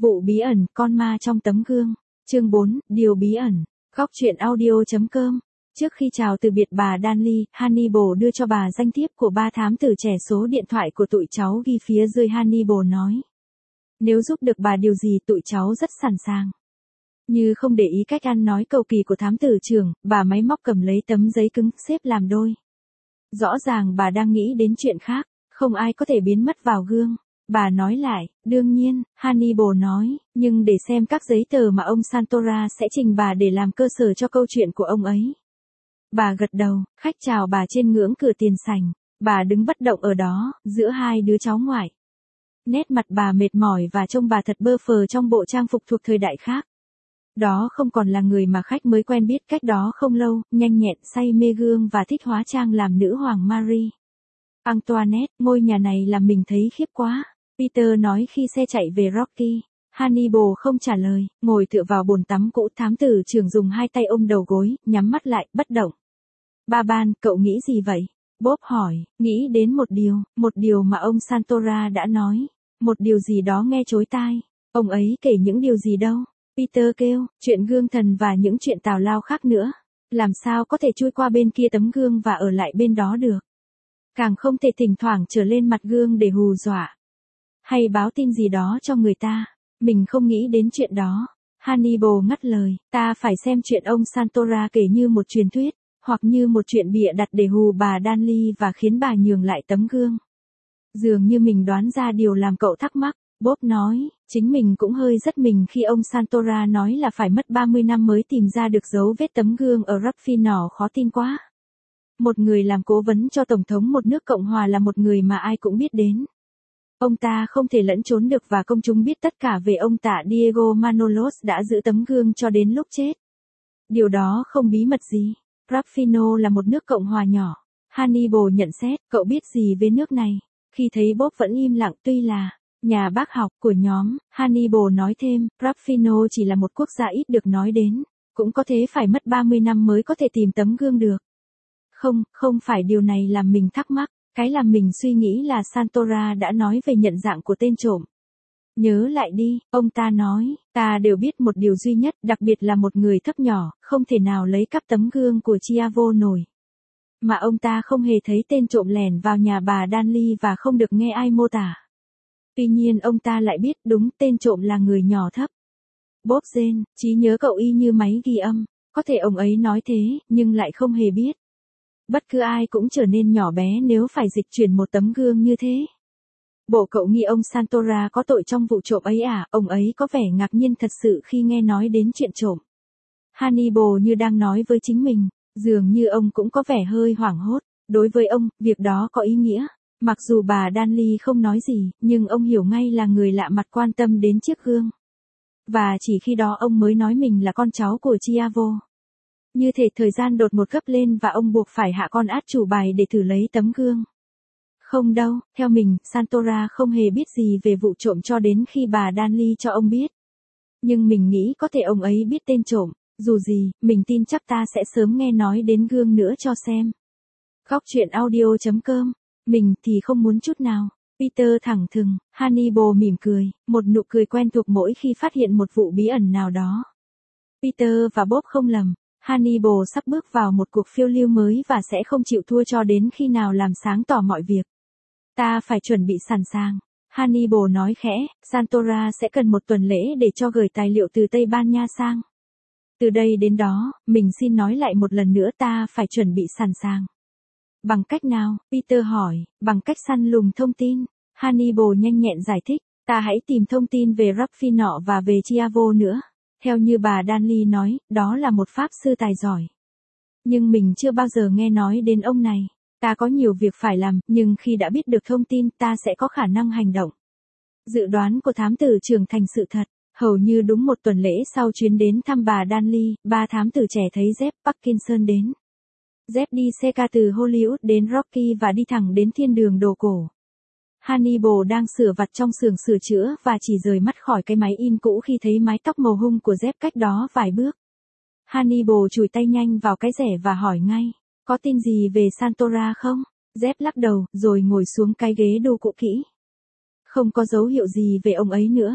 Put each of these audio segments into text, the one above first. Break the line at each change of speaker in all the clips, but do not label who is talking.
Vụ bí ẩn, con ma trong tấm gương. Chương 4, điều bí ẩn. Góc truyện audio.com. Trước khi chào từ biệt bà Danley, Hannibal đưa cho bà danh thiếp của 3 thám tử trẻ, số điện thoại của tụi cháu ghi phía dưới. Hannibal nói, nếu giúp được bà điều gì tụi cháu rất sẵn sàng. Như không để ý cách ăn nói cầu kỳ của thám tử trưởng, bà máy móc cầm lấy tấm giấy cứng, xếp làm đôi. Rõ ràng bà đang nghĩ đến chuyện khác, không ai có thể biến mất vào gương. Bà nói lại, đương nhiên, Hannibal nói, nhưng để xem các giấy tờ mà ông Santora sẽ trình bà để làm cơ sở cho câu chuyện của ông ấy. Bà gật đầu, khách chào bà trên ngưỡng cửa tiền sảnh. Bà đứng bất động ở đó, giữa hai đứa cháu ngoại. Nét mặt bà mệt mỏi và trông bà thật bơ phờ trong bộ trang phục thuộc thời đại khác. Đó không còn là người mà khách mới quen biết cách đó không lâu, nhanh nhẹn, say mê gương và thích hóa trang làm nữ hoàng Marie Antoinette. Ngôi nhà này làm mình thấy khiếp quá, Peter nói khi xe chạy về Rocky. Hannibal không trả lời, ngồi tựa vào bồn tắm cũ. Thám tử trưởng dùng hai tay ôm đầu gối, nhắm mắt lại, bất động. Ba Ban, cậu nghĩ gì vậy? Bob hỏi, nghĩ đến một điều mà ông Santora đã nói. Một điều gì đó nghe chối tai. Ông ấy kể những điều gì đâu? Peter kêu, chuyện gương thần và những chuyện tào lao khác nữa. Làm sao có thể chui qua bên kia tấm gương và ở lại bên đó được? Càng không thể thỉnh thoảng trở lên mặt gương để hù dọa. Hay báo tin gì đó cho người ta. Mình không nghĩ đến chuyện đó. Hannibal ngắt lời, ta phải xem chuyện ông Santora kể như một truyền thuyết, hoặc như một chuyện bịa đặt để hù bà Danley và khiến bà nhường lại tấm gương. Dường như mình đoán ra điều làm cậu thắc mắc. Bob nói, chính mình cũng hơi giật mình khi ông Santora nói là phải mất 30 năm mới tìm ra được dấu vết tấm gương ở Ruffino. Khó tin quá. Một người làm cố vấn cho Tổng thống một nước Cộng hòa là một người mà ai cũng biết đến. Ông ta không thể lẫn trốn được và công chúng biết tất cả về ông tạ Diego Manolos đã giữ tấm gương cho đến lúc chết. Điều đó không bí mật gì. Ruffino là một nước Cộng hòa nhỏ. Hannibal nhận xét, cậu biết gì về nước này? Khi thấy Bob vẫn im lặng, tuy là nhà bác học của nhóm, Hannibal nói thêm, Ruffino chỉ là một quốc gia ít được nói đến. Cũng có thể phải mất 30 năm mới có thể tìm tấm gương được. Không phải điều này làm mình thắc mắc. Cái làm mình suy nghĩ là Santora đã nói về nhận dạng của tên trộm. Nhớ lại đi, ông ta nói, ta đều biết một điều duy nhất, đặc biệt là một người thấp nhỏ, không thể nào lấy cắp tấm gương của Chiavo nổi. Mà ông ta không hề thấy tên trộm lẻn vào nhà bà Danley và không được nghe ai mô tả. Tuy nhiên ông ta lại biết đúng tên trộm là người nhỏ thấp. Bob rên, trí nhớ cậu y như máy ghi âm, có thể ông ấy nói thế, nhưng lại không hề biết. Bất cứ ai cũng trở nên nhỏ bé nếu phải dịch chuyển một tấm gương như thế. Bộ cậu nghĩ ông Santora có tội trong vụ trộm ấy à? Ông ấy có vẻ ngạc nhiên thật sự khi nghe nói đến chuyện trộm. Hannibal như đang nói với chính mình, dường như ông cũng có vẻ hơi hoảng hốt. Đối với ông, việc đó có ý nghĩa. Mặc dù bà Danley không nói gì, nhưng ông hiểu ngay là người lạ mặt quan tâm đến chiếc gương. Và chỉ khi đó ông mới nói mình là con cháu của Chiavo. Như thể thời gian đột ngột gấp lên và ông buộc phải hạ con át chủ bài để thử lấy tấm gương. Không đâu, theo mình, Santora không hề biết gì về vụ trộm cho đến khi bà Danley cho ông biết. Nhưng mình nghĩ có thể ông ấy biết tên trộm. Dù gì, mình tin chắc ta sẽ sớm nghe nói đến gương nữa cho xem. Góc truyện audio.com. Mình thì không muốn chút nào. Peter thẳng thừng. Hannibal mỉm cười, một nụ cười quen thuộc mỗi khi phát hiện một vụ bí ẩn nào đó. Peter và Bob không lầm. Hannibal sắp bước vào một cuộc phiêu lưu mới và sẽ không chịu thua cho đến khi nào làm sáng tỏ mọi việc. Ta phải chuẩn bị sẵn sàng. Hannibal nói khẽ, Santora sẽ cần một tuần lễ để cho gửi tài liệu từ Tây Ban Nha sang. Từ đây đến đó, mình xin nói lại một lần nữa, ta phải chuẩn bị sẵn sàng. Bằng cách nào? Peter hỏi, bằng cách săn lùng thông tin. Hannibal nhanh nhẹn giải thích, ta hãy tìm thông tin về Ruffino và về Chiavo nữa. Theo như bà Danley nói, đó là một pháp sư tài giỏi. Nhưng mình chưa bao giờ nghe nói đến ông này. Ta có nhiều việc phải làm, nhưng khi đã biết được thông tin, ta sẽ có khả năng hành động. Dự đoán của thám tử trưởng thành sự thật. Hầu như đúng một tuần lễ sau chuyến đến thăm bà Danley, 3 thám tử trẻ thấy Jeff Parkinson đến. Jeff đi xe ca từ Hollywood đến Rocky và đi thẳng đến thiên đường đồ cổ. Hannibal đang sửa vặt trong xưởng sửa chữa và chỉ rời mắt khỏi cái máy in cũ khi thấy mái tóc màu hung của Jeff cách đó vài bước. Hannibal chùi tay nhanh vào cái rẻ và hỏi ngay, có tin gì về Santora không? Jeff lắc đầu, rồi ngồi xuống cái ghế đu cũ kỹ. Không có dấu hiệu gì về ông ấy nữa.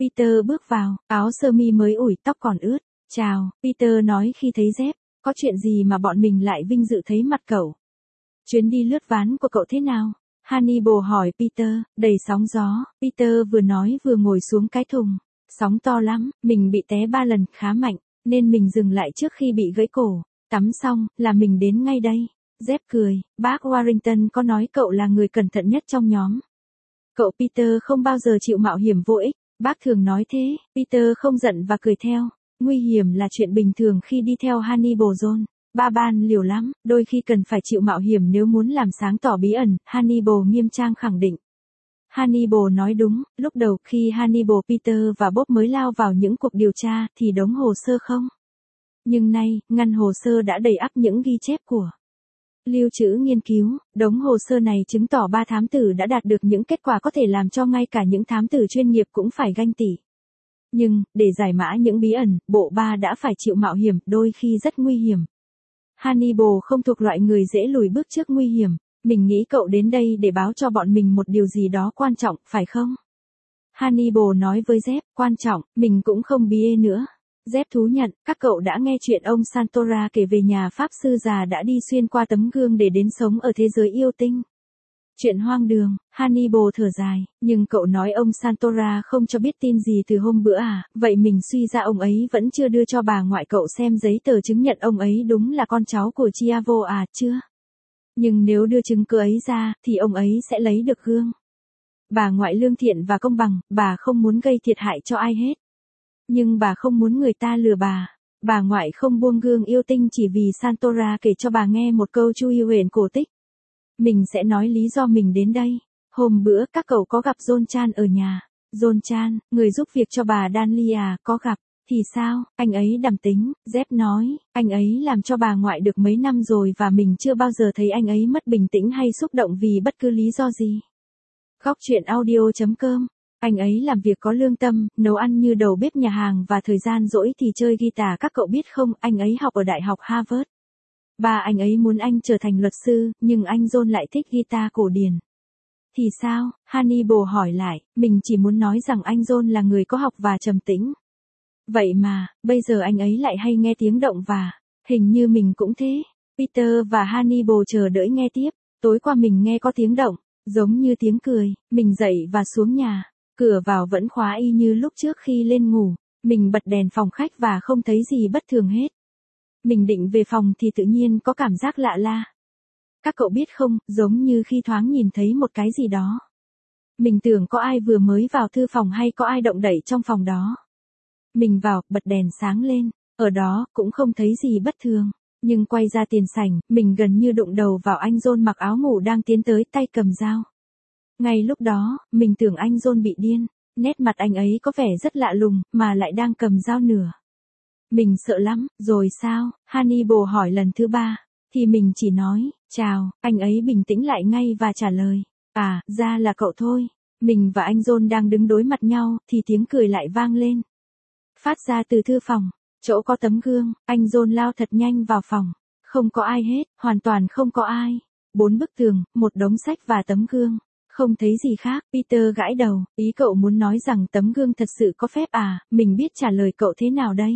Peter bước vào, áo sơ mi mới ủi, tóc còn ướt. Chào, Peter nói khi thấy Jeff, có chuyện gì mà bọn mình lại vinh dự thấy mặt cậu? Chuyến đi lướt ván của cậu thế nào? Hannibal hỏi Peter, đầy sóng gió. Peter vừa nói vừa ngồi xuống cái thùng. Sóng to lắm, mình bị té 3 lần, khá mạnh, nên mình dừng lại trước khi bị gãy cổ. Tắm xong, là mình đến ngay đây. Jeff cười, bác Warrington có nói cậu là người cẩn thận nhất trong nhóm. Cậu Peter không bao giờ chịu mạo hiểm vô ích, bác thường nói thế. Peter không giận và cười theo. Nguy hiểm là chuyện bình thường khi đi theo Hannibal John. Ba ban liều lắm, đôi khi cần phải chịu mạo hiểm nếu muốn làm sáng tỏ bí ẩn, Hannibal nghiêm trang khẳng định. Hannibal nói đúng, lúc đầu khi Hannibal, Peter và Bob mới lao vào những cuộc điều tra thì đống hồ sơ không. Nhưng nay, ngăn hồ sơ đã đầy ắp những ghi chép của lưu trữ nghiên cứu, đống hồ sơ này chứng tỏ 3 thám tử đã đạt được những kết quả có thể làm cho ngay cả những thám tử chuyên nghiệp cũng phải ganh tị. Nhưng, để giải mã những bí ẩn, bộ 3 đã phải chịu mạo hiểm, đôi khi rất nguy hiểm. Hannibal không thuộc loại người dễ lùi bước trước nguy hiểm. Mình nghĩ cậu đến đây để báo cho bọn mình một điều gì đó quan trọng, phải không? Hannibal nói với Jeff, quan trọng, mình cũng không bie nữa. Jeff thú nhận, các cậu đã nghe chuyện ông Santora kể về nhà pháp sư già đã đi xuyên qua tấm gương để đến sống ở thế giới yêu tinh. Chuyện hoang đường, Hannibal thở dài, nhưng cậu nói ông Santora không cho biết tin gì từ hôm bữa à, vậy mình suy ra ông ấy vẫn chưa đưa cho bà ngoại cậu xem giấy tờ chứng nhận ông ấy đúng là con cháu của Chiavo à, chưa? Nhưng nếu đưa chứng cứ ấy ra, thì ông ấy sẽ lấy được gương. Bà ngoại lương thiện và công bằng, bà không muốn gây thiệt hại cho ai hết. Nhưng bà không muốn người ta lừa bà. Bà ngoại không buông gương yêu tinh chỉ vì Santora kể cho bà nghe một câu chui huyền cổ tích. Mình sẽ nói lý do mình đến đây. Hôm bữa các cậu có gặp John Chan ở nhà. John Chan, người giúp việc cho bà Danley à, có gặp. Thì sao, anh ấy đằm tính, Jeff nói, anh ấy làm cho bà ngoại được mấy năm rồi và mình chưa bao giờ thấy anh ấy mất bình tĩnh hay xúc động vì bất cứ lý do gì. Góc chuyện audio.com. Anh ấy làm việc có lương tâm, nấu ăn như đầu bếp nhà hàng và thời gian rỗi thì chơi guitar. Các cậu biết không, anh ấy học ở Đại học Harvard. Ba anh ấy muốn anh trở thành luật sư, nhưng anh John lại thích guitar cổ điển. Thì sao? Hannibal hỏi lại, mình chỉ muốn nói rằng anh John là người có học và trầm tĩnh. Vậy mà, bây giờ anh ấy lại hay nghe tiếng động và, hình như mình cũng thế. Peter và Hannibal chờ đợi nghe tiếp. Tối qua mình nghe có tiếng động, giống như tiếng cười. Mình dậy và xuống nhà. Cửa vào vẫn khóa y như lúc trước khi lên ngủ. Mình bật đèn phòng khách và không thấy gì bất thường hết. Mình định về phòng thì tự nhiên có cảm giác lạ la. Các cậu biết không, giống như khi thoáng nhìn thấy một cái gì đó. Mình tưởng có ai vừa mới vào thư phòng hay có ai động đậy trong phòng đó. Mình vào, bật đèn sáng lên, ở đó, cũng không thấy gì bất thường. Nhưng quay ra tiền sảnh, mình gần như đụng đầu vào anh John mặc áo ngủ đang tiến tới tay cầm dao. Ngay lúc đó, mình tưởng anh John bị điên. Nét mặt anh ấy có vẻ rất lạ lùng, mà lại đang cầm dao nửa. Mình sợ lắm, rồi sao? Hannibal hỏi lần thứ 3. Thì mình chỉ nói, chào, anh ấy bình tĩnh lại ngay và trả lời. À, ra là cậu thôi. Mình và anh John đang đứng đối mặt nhau, thì tiếng cười lại vang lên. Phát ra từ thư phòng, chỗ có tấm gương, anh John lao thật nhanh vào phòng. Không có ai hết, hoàn toàn không có ai. 4 bức tường, một đống sách và tấm gương. Không thấy gì khác, Peter gãi đầu, ý cậu muốn nói rằng tấm gương thật sự có phép à, mình biết trả lời cậu thế nào đây.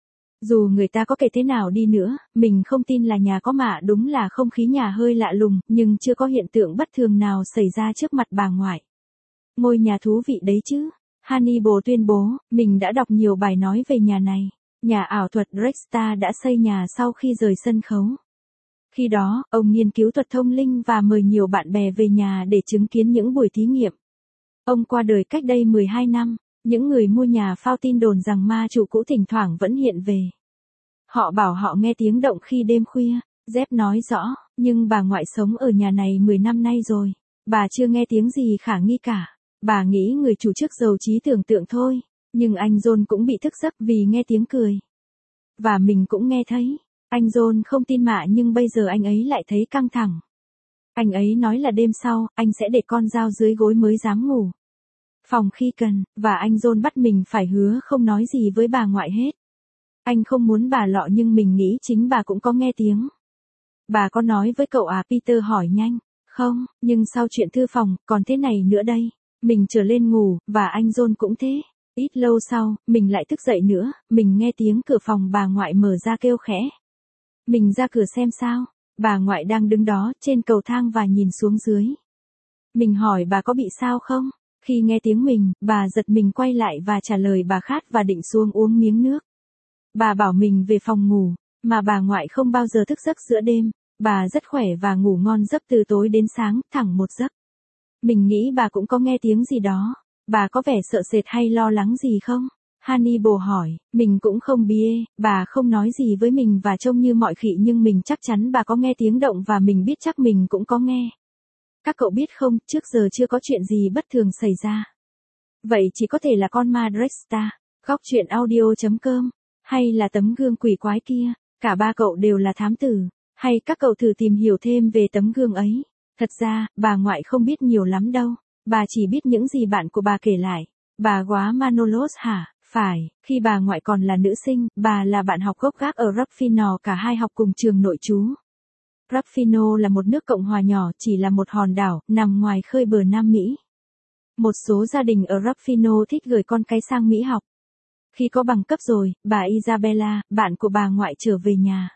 Dù người ta có kể thế nào đi nữa, mình không tin là nhà có mạ, đúng là không khí nhà hơi lạ lùng, nhưng chưa có hiện tượng bất thường nào xảy ra trước mặt bà ngoại. Ngôi nhà thú vị đấy chứ. Hannibal tuyên bố, mình đã đọc nhiều bài nói về nhà này. Nhà ảo thuật Rexta đã xây nhà sau khi rời sân khấu. Khi đó, ông nghiên cứu thuật thông linh và mời nhiều bạn bè về nhà để chứng kiến những buổi thí nghiệm. Ông qua đời cách đây 12 năm. Những người mua nhà phao tin đồn rằng ma chủ cũ thỉnh thoảng vẫn hiện về. Họ bảo họ nghe tiếng động khi đêm khuya. Jeff nói rõ, nhưng bà ngoại sống ở nhà này 10 năm nay rồi. Bà chưa nghe tiếng gì khả nghi cả. Bà nghĩ người chủ trước giàu trí tưởng tượng thôi. Nhưng anh John cũng bị thức giấc vì nghe tiếng cười. Và mình cũng nghe thấy. Anh John không tin mạ nhưng bây giờ anh ấy lại thấy căng thẳng. Anh ấy nói là đêm sau, anh sẽ để con dao dưới gối mới dám ngủ phòng khi cần, và anh John bắt mình phải hứa không nói gì với bà ngoại hết. Anh không muốn bà lọ nhưng mình nghĩ chính bà cũng có nghe tiếng. Bà có nói với cậu à? Peter hỏi nhanh. Không, nhưng sau chuyện thư phòng, còn thế này nữa đây. Mình trở lên ngủ, và anh John cũng thế. Ít lâu sau, mình lại thức dậy nữa, mình nghe tiếng cửa phòng bà ngoại mở ra kêu khẽ. Mình ra cửa xem sao, bà ngoại đang đứng đó trên cầu thang và nhìn xuống dưới. Mình hỏi bà có bị sao không? Khi nghe tiếng mình, bà giật mình quay lại và trả lời bà khát và định xuống uống miếng nước. Bà bảo mình về phòng ngủ, mà bà ngoại không bao giờ thức giấc giữa đêm, bà rất khỏe và ngủ ngon giấc từ tối đến sáng, thẳng một giấc. Mình nghĩ bà cũng có nghe tiếng gì đó, bà có vẻ sợ sệt hay lo lắng gì không? Hannibal hỏi, mình cũng không bie, bà không nói gì với mình và trông như mọi khỉ nhưng mình chắc chắn bà có nghe tiếng động và mình biết chắc mình cũng có nghe. Các cậu biết không, trước giờ chưa có chuyện gì bất thường xảy ra. Vậy chỉ có thể là con ma Drexta, góc truyện audio.com, hay là tấm gương quỷ quái kia, cả ba cậu đều là thám tử, hay các cậu thử tìm hiểu thêm về tấm gương ấy. Thật ra, bà ngoại không biết nhiều lắm đâu, bà chỉ biết những gì bạn của bà kể lại. Bà góa Manolos hả? Phải, khi bà ngoại còn là nữ sinh, bà là bạn học gốc gác ở Ruffino, cả hai học cùng trường nội trú. Ruffino là một nước Cộng hòa nhỏ, chỉ là một hòn đảo, nằm ngoài khơi bờ Nam Mỹ. Một số gia đình ở Ruffino thích gửi con cái sang Mỹ học. Khi có bằng cấp rồi, bà Isabella, bạn của bà ngoại trở về nhà.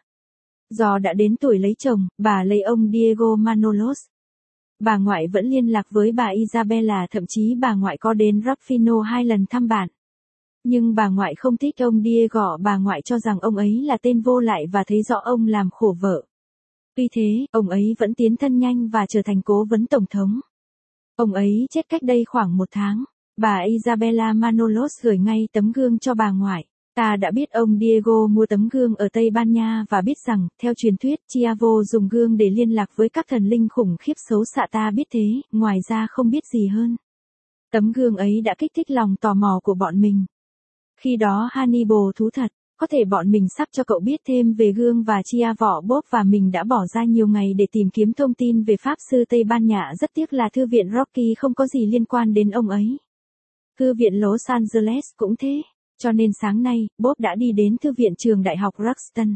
Do đã đến tuổi lấy chồng, bà lấy ông Diego Manolos. Bà ngoại vẫn liên lạc với bà Isabella, thậm chí bà ngoại có đến Ruffino 2 lần thăm bạn. Nhưng bà ngoại không thích ông Diego, bà ngoại cho rằng ông ấy là tên vô lại và thấy rõ ông làm khổ vợ. Tuy thế, ông ấy vẫn tiến thân nhanh và trở thành cố vấn tổng thống. Ông ấy chết cách đây khoảng 1 tháng. Bà Isabella Manolos gửi ngay tấm gương cho bà ngoại. Ta đã biết ông Diego mua tấm gương ở Tây Ban Nha và biết rằng, theo truyền thuyết, Chiavo dùng gương để liên lạc với các thần linh khủng khiếp xấu xạ, ta biết thế, ngoài ra không biết gì hơn. Tấm gương ấy đã kích thích lòng tò mò của bọn mình. Khi đó Hannibal thú thật, có thể bọn mình sắp cho cậu biết thêm về gương và Chiavo Bob và mình đã bỏ ra nhiều ngày để tìm kiếm thông tin về Pháp sư Tây Ban Nha. Rất tiếc là thư viện Rocky không có gì liên quan đến ông ấy. Thư viện Los Angeles cũng thế. Cho nên sáng nay, Bob đã đi đến thư viện trường đại học Ruston.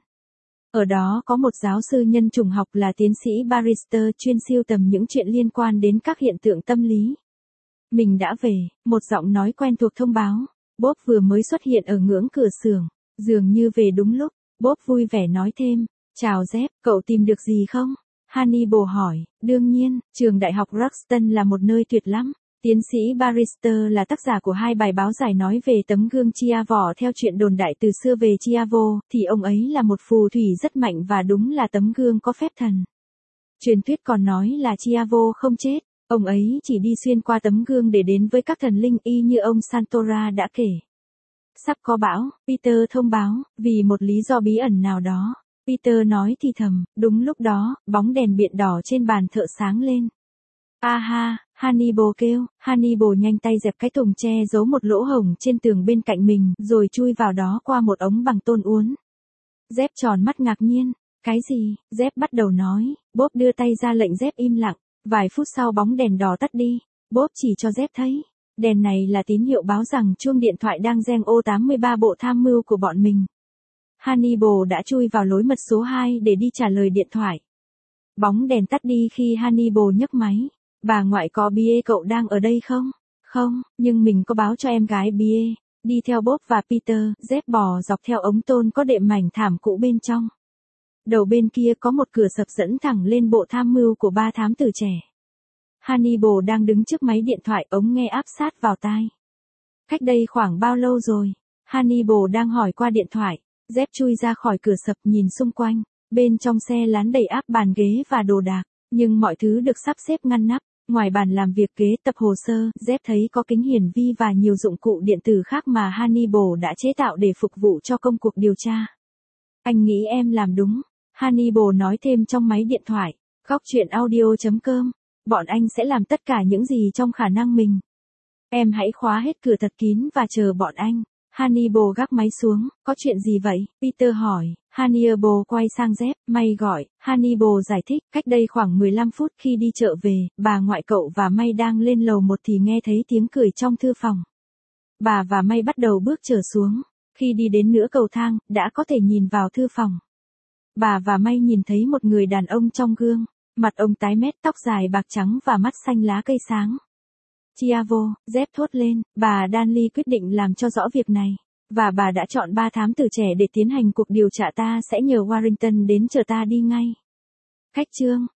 Ở đó có một giáo sư nhân chủng học là tiến sĩ Barrister chuyên sưu tầm những chuyện liên quan đến các hiện tượng tâm lý. Mình đã về, một giọng nói quen thuộc thông báo. Bob vừa mới xuất hiện ở ngưỡng cửa xưởng, dường như về đúng lúc. Bob vui vẻ nói thêm, chào Jeff, cậu tìm được gì không? Hannibal hỏi, đương nhiên, trường đại học Ruston là một nơi tuyệt lắm. Tiến sĩ Barrister là tác giả của 2 bài báo giải nói về tấm gương Chiavo. Theo chuyện đồn đại từ xưa về Chiavo, thì ông ấy là một phù thủy rất mạnh và đúng là tấm gương có phép thần. Truyền thuyết còn nói là Chiavo không chết, ông ấy chỉ đi xuyên qua tấm gương để đến với các thần linh y như ông Santora đã kể. Sắp có bão, Peter thông báo, vì một lý do bí ẩn nào đó. Peter nói thì thầm, đúng lúc đó, bóng đèn điện đỏ trên bàn thợ sáng lên. Ha, Hannibal kêu, Hannibal nhanh tay dẹp cái thùng che giấu một lỗ hổng trên tường bên cạnh mình, rồi chui vào đó qua một ống bằng tôn uốn. Jeff tròn mắt ngạc nhiên, cái gì? Jeff bắt đầu nói, Bob đưa tay ra lệnh Jeff im lặng, vài phút sau bóng đèn đỏ tắt đi, Bob chỉ cho Jeff thấy, đèn này là tín hiệu báo rằng chuông điện thoại đang reng. O83 bộ tham mưu của bọn mình. Hannibal đã chui vào lối mật số 2 để đi trả lời điện thoại. Bóng đèn tắt đi khi Hannibal nhấc máy. Bà ngoại có bie, cậu đang ở đây không? Không, nhưng mình có báo cho em gái bie. Đi theo Bob và Peter, Jeff bò dọc theo ống tôn có đệm mảnh thảm cũ bên trong. Đầu bên kia có một cửa sập dẫn thẳng lên bộ tham mưu của 3 thám tử trẻ. Hannibal đang đứng trước máy điện thoại, ống nghe áp sát vào tai. Cách đây khoảng bao lâu rồi? Hannibal đang hỏi qua điện thoại. Jeff chui ra khỏi cửa sập, nhìn xung quanh. Bên trong xe lán đầy áp, bàn ghế và đồ đạc. Nhưng mọi thứ được sắp xếp ngăn nắp. Ngoài bàn làm việc, ghế tập hồ sơ, Jeff thấy có kính hiển vi và nhiều dụng cụ điện tử khác mà Hannibal đã chế tạo để phục vụ cho công cuộc điều tra. Anh nghĩ em làm đúng. Hannibal nói thêm trong máy điện thoại. Góc truyện audio.com. Bọn anh sẽ làm tất cả những gì trong khả năng mình. Em hãy khóa hết cửa thật kín và chờ bọn anh. Hannibal gác máy xuống, có chuyện gì vậy? Peter hỏi. Hannibal quay sang Jeff, May gọi. Hannibal giải thích, cách đây khoảng 15 phút khi đi chợ về, bà ngoại cậu và May đang lên lầu 1 thì nghe thấy tiếng cười trong thư phòng. Bà và May bắt đầu bước trở xuống. Khi đi đến nửa cầu thang, đã có thể nhìn vào thư phòng. Bà và May nhìn thấy một người đàn ông trong gương. Mặt ông tái mét, tóc dài bạc trắng và mắt xanh lá cây sáng. Chiavo, Dép thốt lên, bà Darnley quyết định làm cho rõ việc này. Và bà đã chọn 3 thám tử trẻ để tiến hành cuộc điều tra, ta sẽ nhờ Warrington đến chờ ta đi ngay. Khách trương,